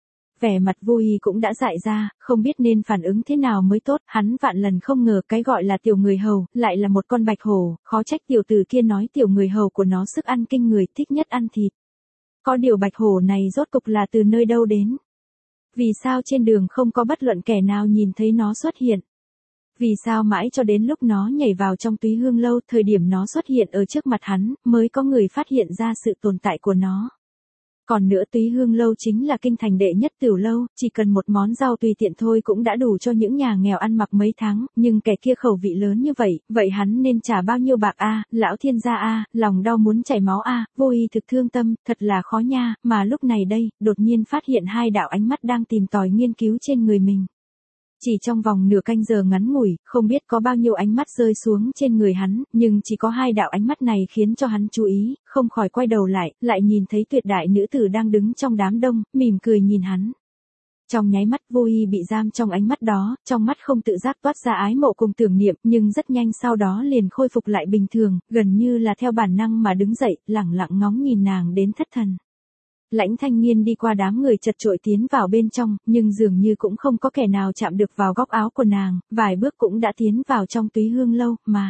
Vẻ mặt Vu Hi cũng đã dại ra, không biết nên phản ứng thế nào mới tốt, hắn vạn lần không ngờ cái gọi là tiểu người hầu, lại là một con bạch hổ, khó trách tiểu tử kia nói tiểu người hầu của nó sức ăn kinh người, thích nhất ăn thịt. Có điều bạch hổ này rốt cục là từ nơi đâu đến? Vì sao trên đường không có bất luận kẻ nào nhìn thấy nó xuất hiện? Vì sao mãi cho đến lúc nó nhảy vào trong Túy Hương Lâu, thời điểm nó xuất hiện ở trước mặt hắn, mới có người phát hiện ra sự tồn tại của nó? Còn nữa, Túy Hương Lâu chính là Kinh Thành đệ nhất tiểu lâu, chỉ cần một món rau tùy tiện thôi cũng đã đủ cho những nhà nghèo ăn mặc mấy tháng, nhưng kẻ kia khẩu vị lớn như vậy, vậy hắn nên trả bao nhiêu bạc a? Lão thiên gia a, lòng đau muốn chảy máu a, Vô Hi thực thương tâm, thật là khó nha, mà lúc này đây, đột nhiên phát hiện hai đạo ánh mắt đang tìm tòi nghiên cứu trên người mình. Chỉ trong vòng nửa canh giờ ngắn ngủi, không biết có bao nhiêu ánh mắt rơi xuống trên người hắn, nhưng chỉ có hai đạo ánh mắt này khiến cho hắn chú ý, không khỏi quay đầu lại, lại nhìn thấy tuyệt đại nữ tử đang đứng trong đám đông, mỉm cười nhìn hắn. Trong nháy mắt Vô Hi bị giam trong ánh mắt đó, trong mắt không tự giác toát ra ái mộ cùng tưởng niệm, nhưng rất nhanh sau đó liền khôi phục lại bình thường, gần như là theo bản năng mà đứng dậy, lẳng lặng ngóng nhìn nàng đến thất thần. Lãnh Thanh Nghiên đi qua đám người chật chội tiến vào bên trong, nhưng dường như cũng không có kẻ nào chạm được vào góc áo của nàng, vài bước cũng đã tiến vào trong túy hương lâu, mà.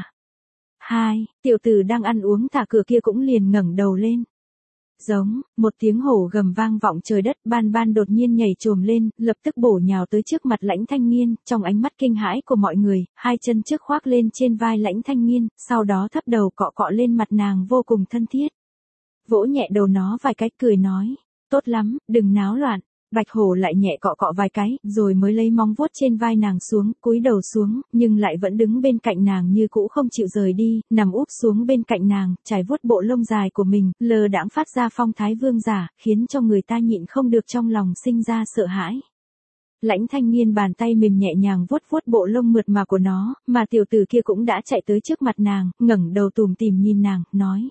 Hai, tiểu tử đang ăn uống thả cửa kia cũng liền ngẩng đầu lên. Giống, một tiếng hổ gầm vang vọng trời đất, Ban Ban đột nhiên nhảy trồm lên, lập tức bổ nhào tới trước mặt Lãnh Thanh Nghiên, trong ánh mắt kinh hãi của mọi người, hai chân trước khoác lên trên vai Lãnh Thanh Nghiên, sau đó thấp đầu cọ cọ lên mặt nàng vô cùng thân thiết. Vỗ nhẹ đầu nó vài cái cười nói, tốt lắm, đừng náo loạn. Bạch hổ lại nhẹ cọ cọ vài cái, rồi mới lấy móng vuốt trên vai nàng xuống, cúi đầu xuống, nhưng lại vẫn đứng bên cạnh nàng như cũ không chịu rời đi, nằm úp xuống bên cạnh nàng, trải vuốt bộ lông dài của mình, lờ đãng phát ra phong thái vương giả, khiến cho người ta nhịn không được trong lòng sinh ra sợ hãi. Lãnh Thanh Nghiên bàn tay mềm nhẹ nhàng vuốt vuốt bộ lông mượt mà của nó, mà tiểu tử kia cũng đã chạy tới trước mặt nàng, ngẩng đầu tủm tỉm nhìn nàng, nói: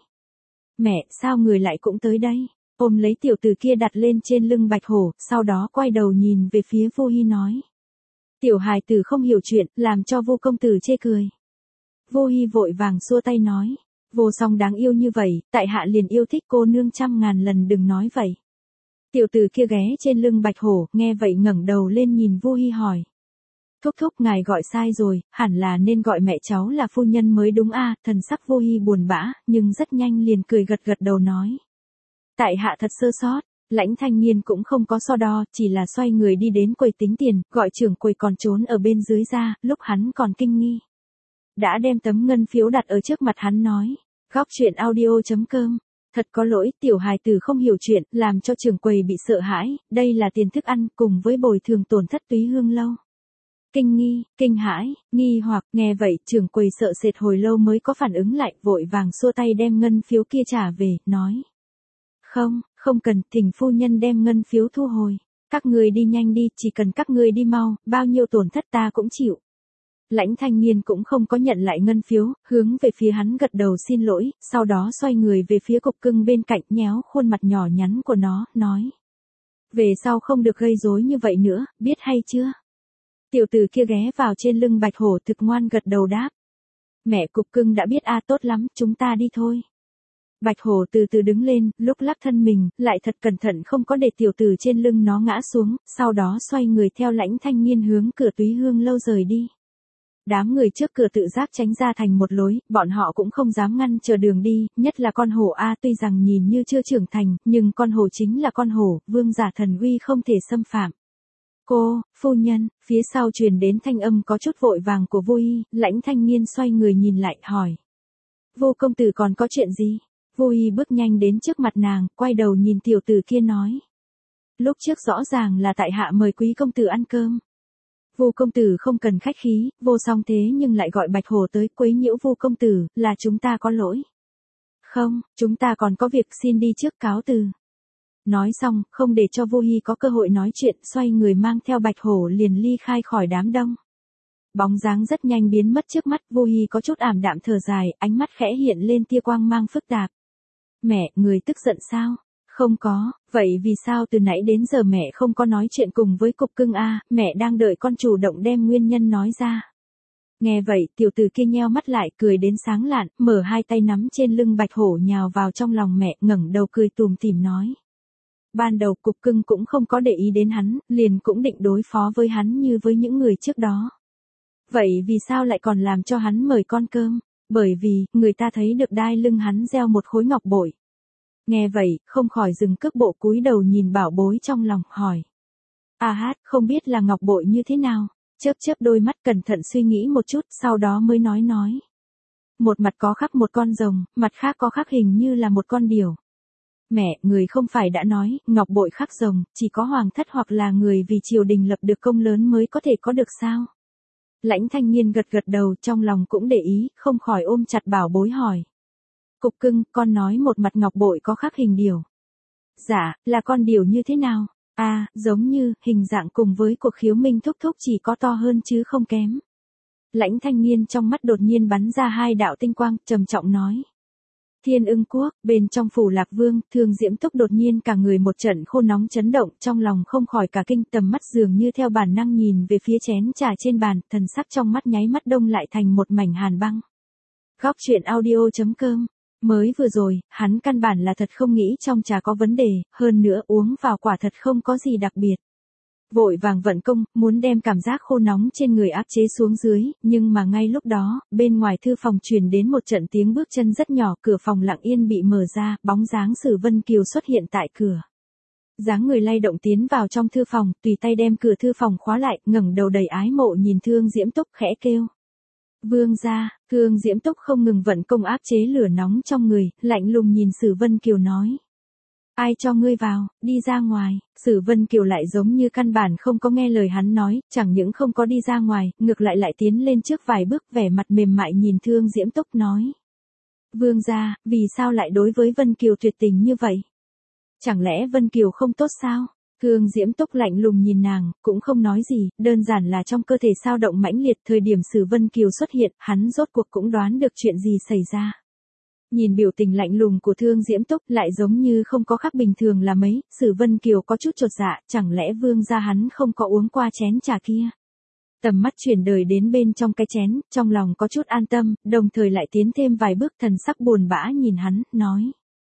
Mẹ, sao người lại cũng tới đây? Ôm lấy tiểu tử kia đặt lên trên lưng Bạch hổ, sau đó quay đầu nhìn về phía Vô Hi nói. Tiểu hài tử không hiểu chuyện, làm cho Vô công tử chê cười. Vô Hi vội vàng xua tay nói. Vô Song đáng yêu như vậy, tại hạ liền yêu thích cô nương trăm ngàn lần đừng nói vậy. Tiểu tử kia ghé trên lưng Bạch hổ, nghe vậy ngẩng đầu lên nhìn Vô Hi hỏi. Thúc thúc ngài gọi sai rồi, hẳn là nên gọi mẹ cháu là phu nhân mới đúng a. À, thần sắc Vô Hi buồn bã, nhưng rất nhanh liền cười gật gật đầu nói. Tại hạ thật sơ sót, Lãnh Thanh Nghiên cũng không có so đo, chỉ là xoay người đi đến quầy tính tiền, gọi trưởng quầy còn trốn ở bên dưới ra, lúc hắn còn kinh nghi. Đã đem tấm ngân phiếu đặt ở trước mặt hắn nói, góc truyện audio chấm com. Thật có lỗi, tiểu hài tử không hiểu chuyện, làm cho trưởng quầy bị sợ hãi, đây là tiền thức ăn cùng với bồi thường tổn thất túy hương lâu. Kinh nghi, kinh hãi, nghi hoặc, nghe vậy, trưởng quầy sợ sệt hồi lâu mới có phản ứng lại, vội vàng xua tay đem ngân phiếu kia trả về, nói. Không, không cần, thỉnh phu nhân đem ngân phiếu thu hồi. Các người đi nhanh đi, chỉ cần các người đi mau, bao nhiêu tổn thất ta cũng chịu. Lãnh Thanh Nghiên cũng không có nhận lại ngân phiếu, hướng về phía hắn gật đầu xin lỗi, sau đó xoay người về phía cục cưng bên cạnh nhéo khuôn mặt nhỏ nhắn của nó, nói. Về sau không được gây rối như vậy nữa, biết hay chưa? Tiểu tử kia ghé vào trên lưng Bạch hổ thực ngoan gật đầu đáp. Mẹ cục cưng đã biết a à, tốt lắm, chúng ta đi thôi. Bạch hổ từ từ đứng lên, lúc lắc thân mình, lại thật cẩn thận không có để tiểu tử trên lưng nó ngã xuống, sau đó xoay người theo Lãnh Thanh Nghiên hướng cửa túy hương lâu rời đi. Đám người trước cửa tự giác tránh ra thành một lối, bọn họ cũng không dám ngăn chờ đường đi, nhất là con hổ A tuy rằng nhìn như chưa trưởng thành, nhưng con hổ chính là con hổ, vương giả thần uy không thể xâm phạm. Cô, phu nhân, phía sau truyền đến thanh âm có chút vội vàng của Vô Hi, Lãnh Thanh Nghiên xoay người nhìn lại, hỏi. Vô công tử còn có chuyện gì? Vô Hi bước nhanh đến trước mặt nàng, quay đầu nhìn tiểu tử kia nói. Lúc trước rõ ràng là tại hạ mời quý công tử ăn cơm. Vô công tử không cần khách khí, Vô Song thế nhưng lại gọi Bạch hổ tới quấy nhiễu Vô công tử, là chúng ta có lỗi. Không, chúng ta còn có việc xin đi trước cáo từ. Nói xong, không để cho Vô Hi có cơ hội nói chuyện, xoay người mang theo Bạch hổ liền ly khai khỏi đám đông. Bóng dáng rất nhanh biến mất trước mắt, Vô Hi có chút ảm đạm thở dài, ánh mắt khẽ hiện lên tia quang mang phức tạp. Mẹ, người tức giận sao? Không có, vậy vì sao từ nãy đến giờ mẹ không có nói chuyện cùng với cục cưng a? Mẹ đang đợi con chủ động đem nguyên nhân nói ra. Nghe vậy, tiểu tử kia nheo mắt lại, cười đến sáng lạn, mở hai tay nắm trên lưng Bạch hổ nhào vào trong lòng mẹ, ngẩng đầu cười tủm tỉm nói. Ban đầu cục cưng cũng không có để ý đến hắn, liền cũng định đối phó với hắn như với những người trước đó. Vậy vì sao lại còn làm cho hắn mời con cơm? Bởi vì, người ta thấy được đai lưng hắn gieo một khối ngọc bội. Nghe vậy, không khỏi dừng cước bộ cúi đầu nhìn bảo bối trong lòng, hỏi. A hát, không biết là ngọc bội như thế nào? Chớp chớp đôi mắt cẩn thận suy nghĩ một chút, sau đó mới nói nói. Một mặt có khắc một con rồng, mặt khác có khắc hình như là một con điểu. Mẹ, người không phải đã nói, ngọc bội khắc rồng, chỉ có hoàng thất hoặc là người vì triều đình lập được công lớn mới có thể có được sao? Lãnh Thanh Nghiên gật gật đầu, trong lòng cũng để ý, không khỏi ôm chặt bảo bối hỏi. Cục cưng, con nói một mặt ngọc bội có khắc hình điểu. Dạ, là con điểu như thế nào? À, giống như, hình dạng cùng với cuộc khiếu minh thúc thúc chỉ có to hơn chứ không kém. Lãnh Thanh Nghiên trong mắt đột nhiên bắn ra hai đạo tinh quang, trầm trọng nói. Thiên Ưng Quốc, bên trong phủ Lạc Vương, Thương Diễm Túc đột nhiên cả người một trận khô nóng chấn động, trong lòng không khỏi cả kinh, tầm mắt dường như theo bản năng nhìn về phía chén trà trên bàn, thần sắc trong mắt nháy mắt đông lại thành một mảnh hàn băng. Góc truyện audio chấm com Mới vừa rồi, hắn căn bản là thật không nghĩ trong trà có vấn đề, hơn nữa uống vào quả thật không có gì đặc biệt. Vội vàng vận công, muốn đem cảm giác khô nóng trên người áp chế xuống dưới, nhưng mà ngay lúc đó, bên ngoài thư phòng truyền đến một trận tiếng bước chân rất nhỏ, cửa phòng lặng yên bị mở ra, bóng dáng Sử Vân Kiều xuất hiện tại cửa. Dáng người lay động tiến vào trong thư phòng, tùy tay đem cửa thư phòng khóa lại, ngẩng đầu đầy ái mộ nhìn Thương Diễm Túc khẽ kêu. Vương gia, Thương Diễm Túc không ngừng vận công áp chế lửa nóng trong người, lạnh lùng nhìn Sử Vân Kiều nói. Ai cho ngươi vào, đi ra ngoài, Sử Vân Kiều lại giống như căn bản không có nghe lời hắn nói, chẳng những không có đi ra ngoài, ngược lại lại tiến lên trước vài bước vẻ mặt mềm mại nhìn Thương Diễm Túc nói. Vương gia, vì sao lại đối với Vân Kiều tuyệt tình như vậy? Chẳng lẽ Vân Kiều không tốt sao? Thương Diễm Túc lạnh lùng nhìn nàng, cũng không nói gì, đơn giản là trong cơ thể sao động mãnh liệt thời điểm Sử Vân Kiều xuất hiện, hắn rốt cuộc cũng đoán được chuyện gì xảy ra. Nhìn biểu tình lạnh lùng của Thương Diễm Túc lại giống như không có khác bình thường là mấy, Sử Vân Kiều có chút chột dạ, chẳng lẽ vương gia hắn không có uống qua chén trà kia. Tầm mắt chuyển đời đến bên trong cái chén, trong lòng có chút an tâm, đồng thời lại tiến thêm vài bước thần sắc buồn bã nhìn hắn, nói.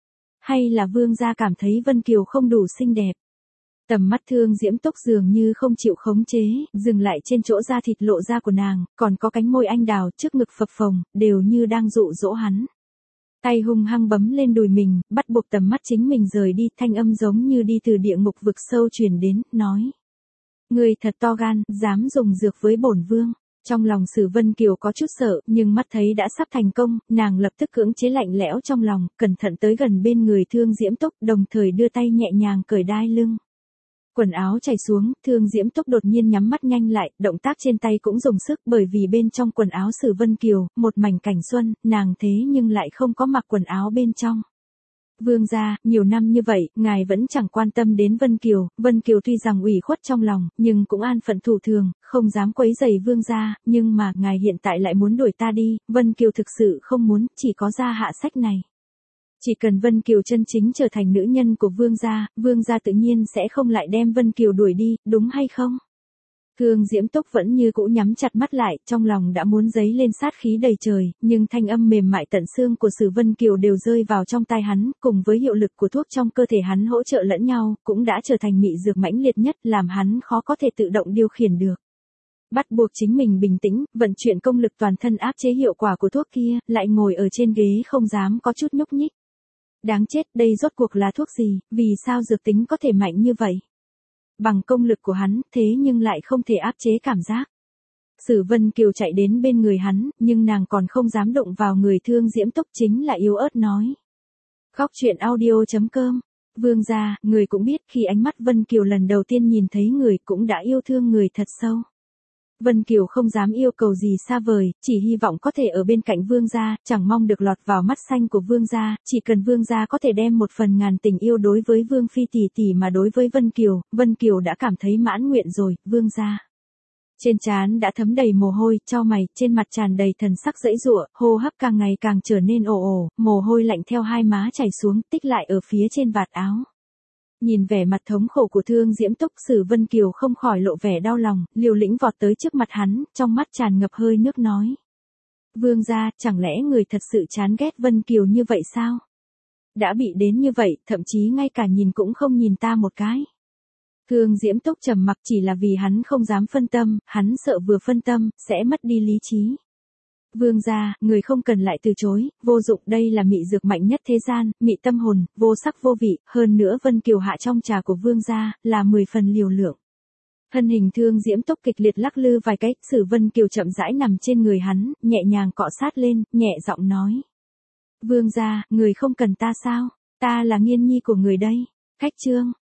Hay là vương gia cảm thấy Vân Kiều không đủ xinh đẹp. Tầm mắt Thương Diễm Túc dường như không chịu khống chế, dừng lại trên chỗ da thịt lộ ra của nàng, còn có cánh môi anh đào trước ngực phập phồng, đều như đang dụ dỗ hắn. Tay hung hăng bấm lên đùi mình, bắt buộc tầm mắt chính mình rời đi, thanh âm giống như đi từ địa ngục vực sâu truyền đến, nói. Người thật to gan, dám dùng dược với bổn vương. Trong lòng Sử Vân Kiều có chút sợ, nhưng mắt thấy đã sắp thành công, nàng lập tức cưỡng chế lạnh lẽo trong lòng, cẩn thận tới gần bên người Thương Diễm Túc, đồng thời đưa tay nhẹ nhàng cởi đai lưng. Quần áo chảy xuống, Thương Diễm Túc đột nhiên nhắm mắt nhanh lại, động tác trên tay cũng dùng sức bởi vì bên trong quần áo Sử Vân Kiều, một mảnh cảnh xuân, nàng thế nhưng lại không có mặc quần áo bên trong. Vương gia, nhiều năm như vậy, ngài vẫn chẳng quan tâm đến Vân Kiều, Vân Kiều tuy rằng ủy khuất trong lòng, nhưng cũng an phận thủ thường, không dám quấy rầy vương gia, nhưng mà ngài hiện tại lại muốn đuổi ta đi, Vân Kiều thực sự không muốn, chỉ có ra hạ sách này. Chỉ cần Vân Kiều chân chính trở thành nữ nhân của vương gia, vương gia tự nhiên sẽ không lại đem Vân Kiều đuổi đi, đúng hay không? Thương Diễm Túc vẫn như cũ nhắm chặt mắt lại, trong lòng đã muốn giấy lên sát khí đầy trời, nhưng thanh âm mềm mại tận xương của Sử Vân Kiều đều rơi vào trong tai hắn, cùng với hiệu lực của thuốc trong cơ thể hắn hỗ trợ lẫn nhau, cũng đã trở thành mị dược mãnh liệt nhất, làm hắn khó có thể tự động điều khiển được. Bắt buộc chính mình bình tĩnh, vận chuyển công lực toàn thân áp chế hiệu quả của thuốc kia, lại ngồi ở trên ghế không dám có chút nhúc nhích. Đáng chết, đây rốt cuộc là thuốc gì, vì sao dược tính có thể mạnh như vậy? Bằng công lực của hắn, thế nhưng lại không thể áp chế cảm giác. Sử Vân Kiều chạy đến bên người hắn, nhưng nàng còn không dám động vào người Thương Diễm Túc, chính là yếu ớt nói. Khóc chuyện audio chấm com. Vương gia, người cũng biết khi ánh mắt Vân Kiều lần đầu tiên nhìn thấy người cũng đã yêu thương người thật sâu. Vân Kiều không dám yêu cầu gì xa vời, chỉ hy vọng có thể ở bên cạnh vương gia, chẳng mong được lọt vào mắt xanh của vương gia, chỉ cần vương gia có thể đem một phần ngàn tình yêu đối với vương phi tỷ tỷ mà đối với Vân Kiều, Vân Kiều đã cảm thấy mãn nguyện rồi, vương gia. Trên trán đã thấm đầy mồ hôi, chau mày, trên mặt tràn đầy thần sắc dãy giụa, hô hấp càng ngày càng trở nên ồ ồ, mồ hôi lạnh theo hai má chảy xuống, tích lại ở phía trên vạt áo. Nhìn vẻ mặt thống khổ của Thương Diễm Túc, Sử Vân Kiều không khỏi lộ vẻ đau lòng, liều lĩnh vọt tới trước mặt hắn, trong mắt tràn ngập hơi nước nói. Vương gia, chẳng lẽ người thật sự chán ghét Vân Kiều như vậy sao? Đã bị đến như vậy, thậm chí ngay cả nhìn cũng không nhìn ta một cái. Thương Diễm Túc trầm mặc, chỉ là vì hắn không dám phân tâm, hắn sợ vừa phân tâm, sẽ mất đi lý trí. Vương gia, người không cần lại từ chối, vô dụng, đây là mị dược mạnh nhất thế gian, mị tâm hồn, vô sắc vô vị, hơn nữa Vân Kiều hạ trong trà của vương gia, là mười phần liều lượng. Thân hình Thương Diễm Túc kịch liệt lắc lư vài cái, Sử Vân Kiều chậm rãi nằm trên người hắn, nhẹ nhàng cọ sát lên, nhẹ giọng nói. Vương gia, người không cần ta sao? Ta là nghiên nhi của người đây. Khách trương,